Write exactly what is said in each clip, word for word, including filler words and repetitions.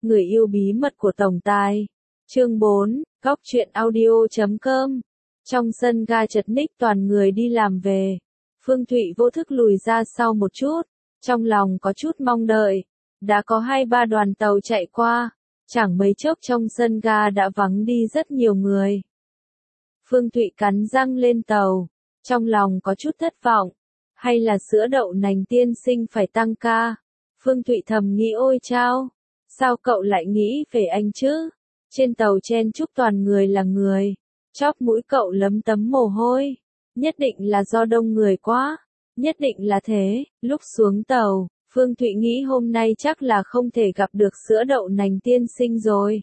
Người yêu bí mật của tổng tài. Chương bốn, góc truyện audio chấm com. Trong sân ga chật ních toàn người đi làm về. Phương Thụy vô thức lùi ra sau một chút, trong lòng có chút mong đợi. Đã có hai ba đoàn tàu chạy qua, chẳng mấy chốc trong sân ga đã vắng đi rất nhiều người. Phương Thụy cắn răng lên tàu, trong lòng có chút thất vọng. Hay là sữa đậu nành tiên sinh phải tăng ca? Phương Thụy thầm nghĩ ôi chao, sao cậu lại nghĩ về anh chứ? Trên tàu chen chúc toàn người là người, chóp mũi cậu lấm tấm mồ hôi. Nhất định là do đông người quá, nhất định là thế. Lúc xuống tàu, Phương Thụy nghĩ hôm nay chắc là không thể gặp được sữa đậu nành tiên sinh rồi.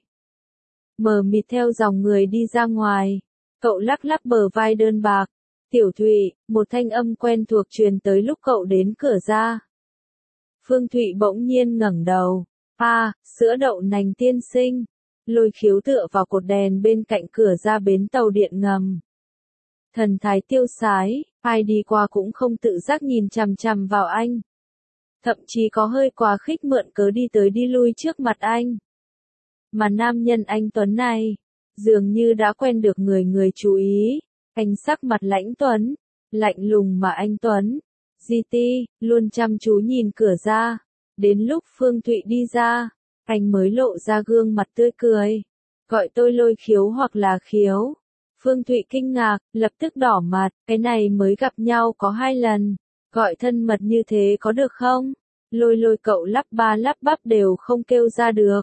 Mờ mịt theo dòng người đi ra ngoài, cậu lắc lắc bờ vai đơn bạc. Tiểu Thụy, một thanh âm quen thuộc truyền tới lúc cậu đến cửa ra. Phương Thụy bỗng nhiên ngẩng đầu. À, sữa đậu nành tiên sinh. Lôi Khiếu tựa vào cột đèn bên cạnh cửa ra bến tàu điện ngầm. Thần thái tiêu sái, ai đi qua cũng không tự giác nhìn chằm chằm vào anh. Thậm chí có hơi quá khích mượn cớ đi tới đi lui trước mặt anh. Mà nam nhân anh Tuấn này, dường như đã quen được người người chú ý. Anh sắc mặt lãnh tuấn, lạnh lùng mà anh Tuấn. giê tê, luôn chăm chú nhìn cửa ra. Đến lúc Phương Thụy đi ra, anh mới lộ ra gương mặt tươi cười. Gọi tôi Lôi Khiếu hoặc là Khiếu. Phương Thụy kinh ngạc, lập tức đỏ mặt, cái này mới gặp nhau có hai lần. Gọi thân mật như thế có được không? Lôi lôi cậu lắp ba lắp bắp đều không kêu ra được.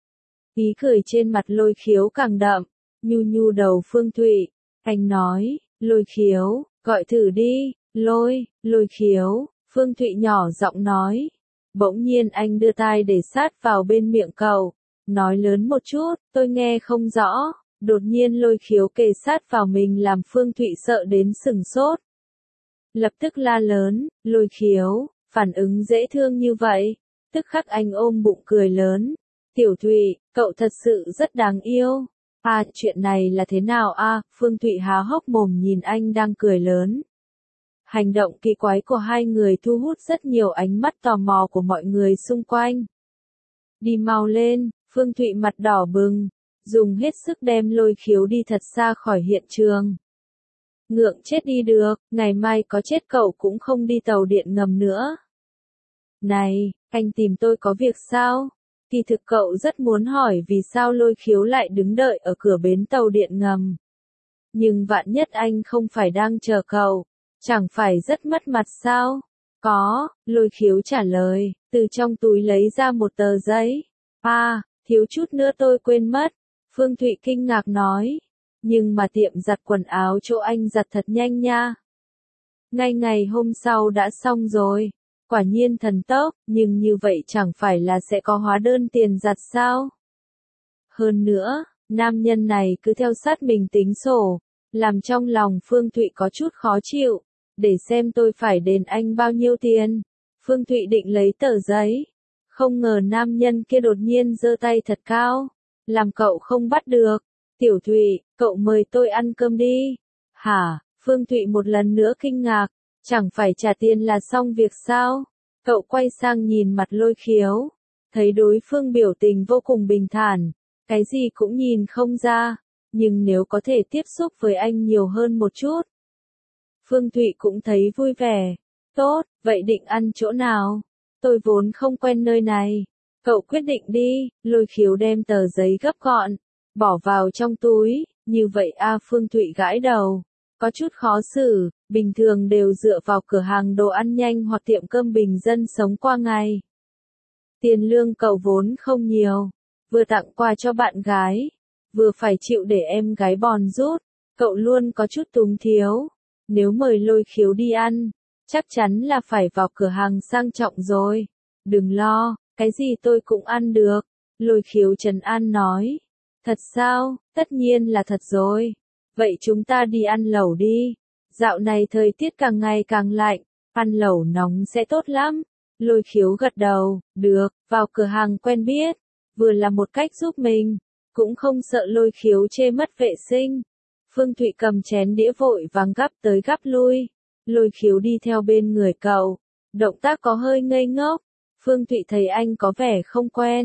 Ý cười trên mặt Lôi Khiếu càng đậm, nhu nhu đầu Phương Thụy. Anh nói, Lôi Khiếu, gọi thử đi, lôi, Lôi Khiếu, Phương Thụy nhỏ giọng nói. Bỗng nhiên anh đưa tai để sát vào bên miệng cậu, nói lớn một chút, tôi nghe không rõ. Đột nhiên Lôi Khiếu kề sát vào mình làm Phương Thụy sợ đến sừng sốt. Lập tức la lớn, Lôi Khiếu, phản ứng dễ thương như vậy. Tức khắc anh ôm bụng cười lớn. Tiểu Thụy, cậu thật sự rất đáng yêu. À, chuyện này là thế nào a? À, Phương Thụy há hốc mồm nhìn anh đang cười lớn. Hành động kỳ quái của hai người thu hút rất nhiều ánh mắt tò mò của mọi người xung quanh. Đi mau lên, Phương Thụy mặt đỏ bừng, dùng hết sức đem Lôi Khiếu đi thật xa khỏi hiện trường. Ngượng chết đi được, ngày mai có chết cậu cũng không đi tàu điện ngầm nữa. Này, anh tìm tôi có việc sao? Kỳ thực cậu rất muốn hỏi vì sao Lôi Khiếu lại đứng đợi ở cửa bến tàu điện ngầm. Nhưng vạn nhất anh không phải đang chờ cậu, chẳng phải rất mất mặt sao? Có, Lôi Khiếu trả lời, từ trong túi lấy ra một tờ giấy. À, thiếu chút nữa tôi quên mất. Phương Thụy kinh ngạc nói. Nhưng mà tiệm giặt quần áo chỗ anh giặt thật nhanh nha. Ngay ngày hôm sau đã xong rồi. Quả nhiên thần tốc, nhưng như vậy chẳng phải là sẽ có hóa đơn tiền giặt sao? Hơn nữa, nam nhân này cứ theo sát mình tính sổ, làm trong lòng Phương Thụy có chút khó chịu, để xem tôi phải đền anh bao nhiêu tiền. Phương Thụy định lấy tờ giấy, không ngờ nam nhân kia đột nhiên giơ tay thật cao, làm cậu không bắt được. Tiểu Thụy, cậu mời tôi ăn cơm đi. Hả? Phương Thụy một lần nữa kinh ngạc. Chẳng phải trả tiền là xong việc sao? Cậu quay sang nhìn mặt Lôi Khiếu, thấy đối phương biểu tình vô cùng bình thản, cái gì cũng nhìn không ra, nhưng nếu có thể tiếp xúc với anh nhiều hơn một chút. Phương Thụy cũng thấy vui vẻ. Tốt, vậy định ăn chỗ nào? Tôi vốn không quen nơi này. Cậu quyết định đi. Lôi Khiếu đem tờ giấy gấp gọn, bỏ vào trong túi. Như vậy a? Phương Thụy gãi đầu, có chút khó xử. Bình thường đều dựa vào cửa hàng đồ ăn nhanh hoặc tiệm cơm bình dân sống qua ngày. Tiền lương cậu vốn không nhiều, vừa tặng quà cho bạn gái, vừa phải chịu để em gái bòn rút, cậu luôn có chút túng thiếu. Nếu mời Lôi Khiếu đi ăn, chắc chắn là phải vào cửa hàng sang trọng rồi. Đừng lo, cái gì tôi cũng ăn được. Lôi Khiếu trấn an nói. Thật sao? Tất nhiên là thật rồi. Vậy chúng ta đi ăn lẩu đi. Dạo này thời tiết càng ngày càng lạnh, ăn lẩu nóng sẽ tốt lắm. Lôi Khiếu gật đầu, được, vào cửa hàng quen biết, vừa là một cách giúp mình, cũng không sợ Lôi Khiếu chê mất vệ sinh. Phương Thụy cầm chén đĩa vội vàng gắp tới gắp lui, Lôi Khiếu đi theo bên người cậu, động tác có hơi ngây ngốc. Phương Thụy thấy anh có vẻ không quen,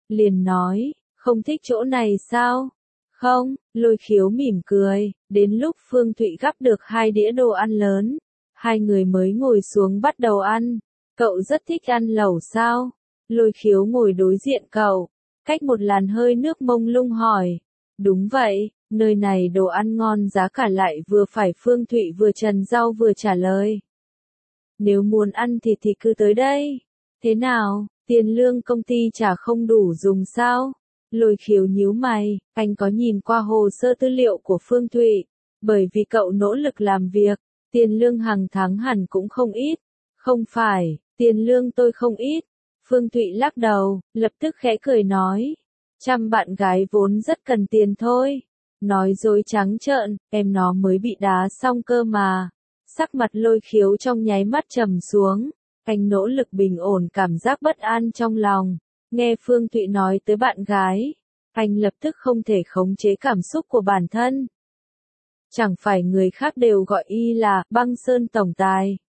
liền nói, không thích chỗ này sao? Không, Lôi Khiếu mỉm cười, đến lúc Phương Thụy gắp được hai đĩa đồ ăn lớn, hai người mới ngồi xuống bắt đầu ăn. Cậu rất thích ăn lẩu sao? Lôi Khiếu ngồi đối diện cậu, cách một làn hơi nước mông lung hỏi. Đúng vậy, nơi này đồ ăn ngon giá cả lại vừa phải. Phương Thụy vừa trần rau vừa trả lời. Nếu muốn ăn thịt thì cứ tới đây. Thế nào, tiền lương công ty trả không đủ dùng sao? Lôi Khiếu nhíu mày, anh có nhìn qua hồ sơ tư liệu của Phương Thụy, bởi vì cậu nỗ lực làm việc, tiền lương hàng tháng hẳn cũng không ít. Không phải, tiền lương tôi không ít. Phương Thụy lắc đầu, lập tức khẽ cười nói. Chăm bạn gái vốn rất cần tiền thôi. Nói dối trắng trợn, em nó mới bị đá xong cơ mà. Sắc mặt Lôi Khiếu trong nháy mắt trầm xuống. Anh nỗ lực bình ổn cảm giác bất an trong lòng. Nghe Phương Thụy nói tới bạn gái, anh lập tức không thể khống chế cảm xúc của bản thân. Chẳng phải người khác đều gọi y là băng sơn tổng tài.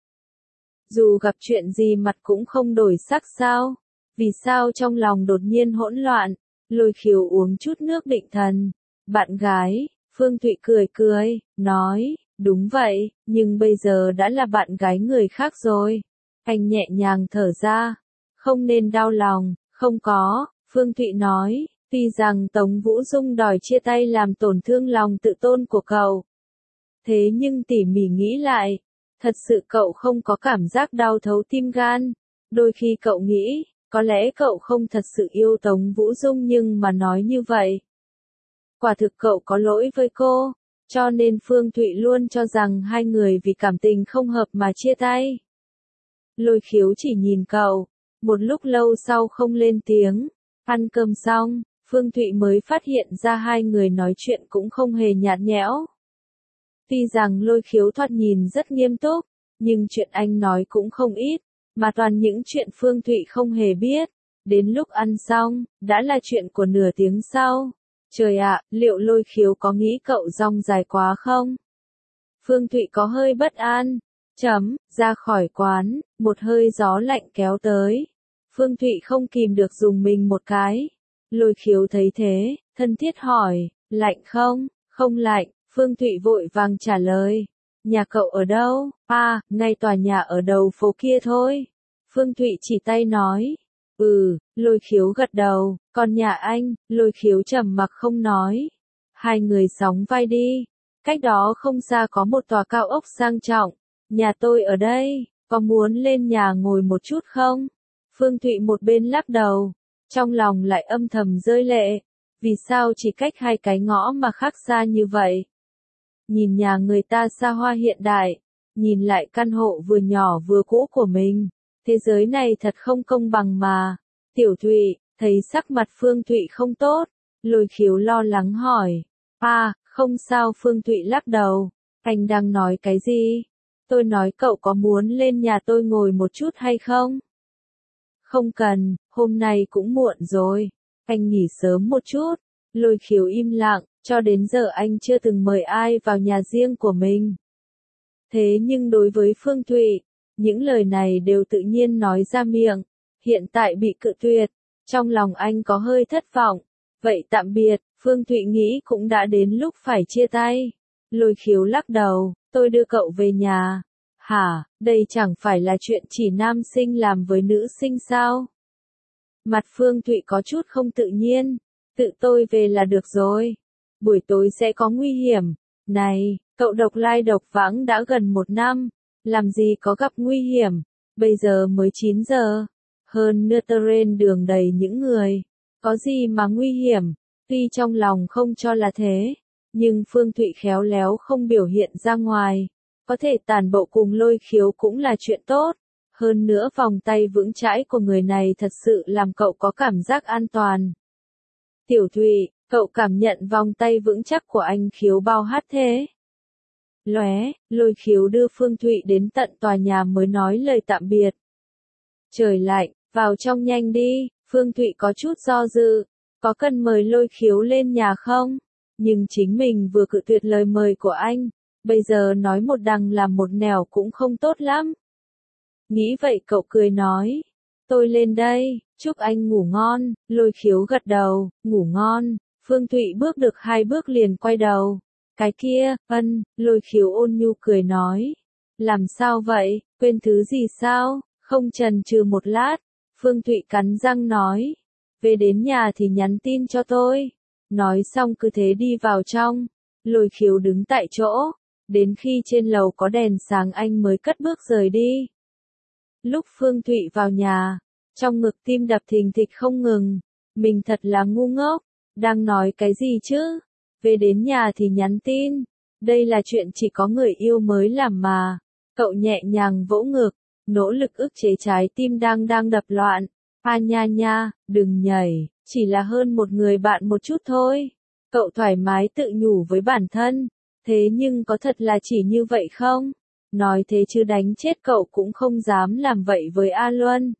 Dù gặp chuyện gì mặt cũng không đổi sắc sao? Vì sao trong lòng đột nhiên hỗn loạn? Lôi Khiếu uống chút nước định thần. Bạn gái, Phương Thụy cười cười, nói, đúng vậy, nhưng bây giờ đã là bạn gái người khác rồi. Anh nhẹ nhàng thở ra, không nên đau lòng, không có, Phương Thụy nói, tuy rằng Tống Vũ Dung đòi chia tay làm tổn thương lòng tự tôn của cậu. Thế nhưng tỉ mỉ nghĩ lại, thật sự cậu không có cảm giác đau thấu tim gan. Đôi khi cậu nghĩ, có lẽ cậu không thật sự yêu Tống Vũ Dung nhưng mà nói như vậy. Quả thực cậu có lỗi với cô, cho nên Phương Thụy luôn cho rằng hai người vì cảm tình không hợp mà chia tay. Lôi Khiếu chỉ nhìn cậu, một lúc lâu sau không lên tiếng. Ăn cơm xong, Phương Thụy mới phát hiện ra hai người nói chuyện cũng không hề nhạt nhẽo. Tuy rằng Lôi Khiếu thoạt nhìn rất nghiêm túc, nhưng chuyện anh nói cũng không ít, mà toàn những chuyện Phương Thụy không hề biết. Đến lúc ăn xong, đã là chuyện của nửa tiếng sau. Trời ạ, liệu Lôi Khiếu có nghĩ cậu rong dài quá không? Phương Thụy có hơi bất an. Chấm, ra khỏi quán, một hơi gió lạnh kéo tới. Phương Thụy không kìm được dùng mình một cái. Lôi Khiếu thấy thế, thân thiết hỏi, lạnh không? Không lạnh, Phương Thụy vội vàng trả lời. Nhà cậu ở đâu? À, ngay tòa nhà ở đầu phố kia thôi. Phương Thụy chỉ tay nói. Ừ, Lôi Khiếu gật đầu, còn nhà anh, Lôi Khiếu trầm mặc không nói. Hai người sóng vai đi. Cách đó không xa có một tòa cao ốc sang trọng. Nhà tôi ở đây, có muốn lên nhà ngồi một chút không? Phương Thụy một bên lắc đầu, trong lòng lại âm thầm rơi lệ. Vì sao chỉ cách hai cái ngõ mà khác xa như vậy? Nhìn nhà người ta xa hoa hiện đại, nhìn lại căn hộ vừa nhỏ vừa cũ của mình. Thế giới này thật không công bằng mà. Tiểu Thụy, thấy sắc mặt Phương Thụy không tốt, Lôi Khiếu lo lắng hỏi. À, không sao. Phương Thụy lắc đầu. Anh đang nói cái gì? Tôi nói cậu có muốn lên nhà tôi ngồi một chút hay không? Không cần, hôm nay cũng muộn rồi. Anh nghỉ sớm một chút. Lôi Khiếu im lặng, cho đến giờ anh chưa từng mời ai vào nhà riêng của mình. Thế nhưng đối với Phương Thụy, những lời này đều tự nhiên nói ra miệng. Hiện tại bị cự tuyệt, trong lòng anh có hơi thất vọng. Vậy tạm biệt, Phương Thụy nghĩ cũng đã đến lúc phải chia tay. Lôi Khiếu lắc đầu, tôi đưa cậu về nhà. Hả, đây chẳng phải là chuyện chỉ nam sinh làm với nữ sinh sao? Mặt Phương Thụy có chút không tự nhiên. Tự tôi về là được rồi. Buổi tối sẽ có nguy hiểm. Này, cậu độc lai độc vãng đã gần một năm. Làm gì có gặp nguy hiểm. Bây giờ mới chín giờ. Hơn nữa trên đường đầy những người. Có gì mà nguy hiểm. Tuy trong lòng không cho là thế. Nhưng Phương Thụy khéo léo không biểu hiện ra ngoài. Có thể tàn bộ cùng Lôi Khiếu cũng là chuyện tốt. Hơn nữa vòng tay vững chãi của người này thật sự làm cậu có cảm giác an toàn. Tiểu Thụy, cậu cảm nhận vòng tay vững chắc của anh Khiếu bao hát thế? Lóe, Lôi Khiếu đưa Phương Thụy đến tận tòa nhà mới nói lời tạm biệt. Trời lạnh, vào trong nhanh đi. Phương Thụy có chút do dự. Có cần mời Lôi Khiếu lên nhà không? Nhưng chính mình vừa cự tuyệt lời mời của anh. Bây giờ nói một đằng làm một nẻo cũng không tốt lắm. Nghĩ vậy cậu cười nói. Tôi lên đây, chúc anh ngủ ngon, Lôi Khiếu gật đầu, ngủ ngon. Phương Thụy bước được hai bước liền quay đầu. Cái kia, ân, Lôi Khiếu ôn nhu cười nói. Làm sao vậy, quên thứ gì sao, không chần chừ một lát. Phương Thụy cắn răng nói. Về đến nhà thì nhắn tin cho tôi. Nói xong cứ thế đi vào trong. Lôi Khiếu đứng tại chỗ. Đến khi trên lầu có đèn sáng anh mới cất bước rời đi. Lúc Phương Thụy vào nhà, trong ngực tim đập thình thịch không ngừng. Mình thật là ngu ngốc. Đang nói cái gì chứ? Về đến nhà thì nhắn tin. Đây là chuyện chỉ có người yêu mới làm mà. Cậu nhẹ nhàng vỗ ngực, nỗ lực ức chế trái tim đang đang đập loạn. A nha nha, đừng nhảy, chỉ là hơn một người bạn một chút thôi. Cậu thoải mái tự nhủ với bản thân. Thế nhưng có thật là chỉ như vậy không? Nói thế chứ đánh chết cậu cũng không dám làm vậy với A Luân.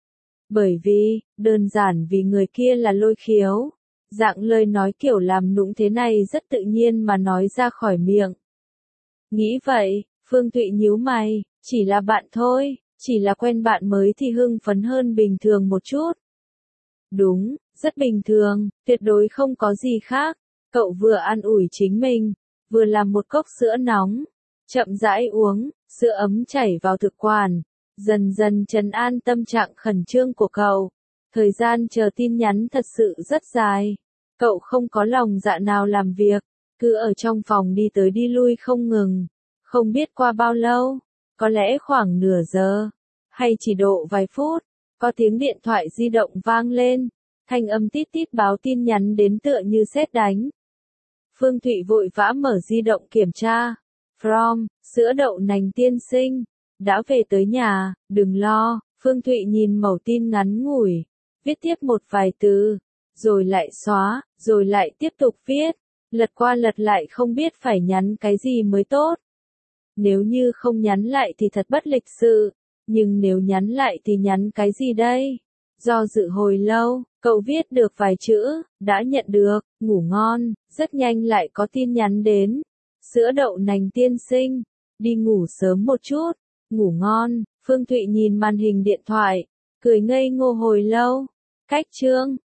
Bởi vì, đơn giản vì người kia là Lôi Khiếu. Dạng lời nói kiểu làm nũng thế này rất tự nhiên mà nói ra khỏi miệng. Nghĩ vậy, Phương Thụy nhíu mày, chỉ là bạn thôi, chỉ là quen bạn mới thì hưng phấn hơn bình thường một chút. Đúng, rất bình thường, tuyệt đối không có gì khác. Cậu vừa an ủi chính mình, vừa làm một cốc sữa nóng, chậm rãi uống, sữa ấm chảy vào thực quản, dần dần trấn an tâm trạng khẩn trương của cậu. Thời gian chờ tin nhắn thật sự rất dài. Cậu không có lòng dạ nào làm việc, cứ ở trong phòng đi tới đi lui không ngừng. Không biết qua bao lâu, có lẽ khoảng nửa giờ, hay chỉ độ vài phút, có tiếng điện thoại di động vang lên, thanh âm tít tít báo tin nhắn đến tựa như sét đánh. Phương Thụy vội vã mở di động kiểm tra. From, sữa đậu nành tiên sinh, đã về tới nhà, đừng lo. Phương Thụy nhìn mẩu tin ngắn ngủi, viết tiếp một vài từ, rồi lại xóa, rồi lại tiếp tục viết, lật qua lật lại không biết phải nhắn cái gì mới tốt. Nếu như không nhắn lại thì thật bất lịch sự, nhưng nếu nhắn lại thì nhắn cái gì đây? Do dự hồi lâu, cậu viết được vài chữ, đã nhận được, ngủ ngon, rất nhanh lại có tin nhắn đến. Sữa đậu nành tiên sinh, đi ngủ sớm một chút, ngủ ngon. Phương Thụy nhìn màn hình điện thoại, cười ngây ngô hồi lâu. Cách chương